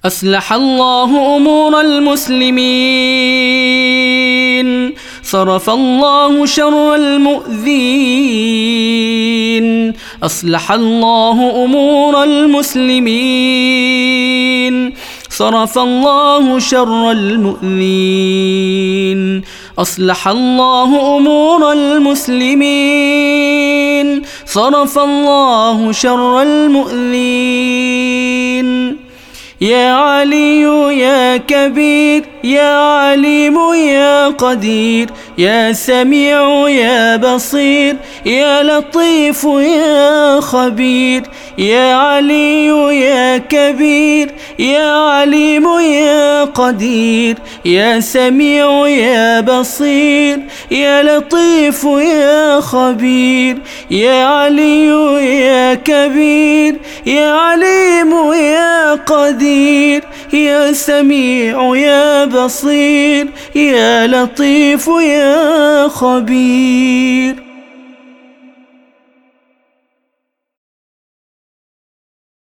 أصلح الله أمور المسلمين، صرف الله شر المؤذين. أصلح الله أمور المسلمين، صرف الله شر المؤذين. أصلح الله أمور المسلمين، صرف الله شر المؤذين. يا علي يا كبير، يا عليم يا قدير، يا سميع يا بصير، يا لطيف يا خبير. يا علي يا كبير، يا عليم يا قدير، يا سميع يا بصير، يا لطيف يا خبير. يا علي يا كبير، يا عليم يا قدير، يا سميع يا بصير، يا لطيف يا خبير.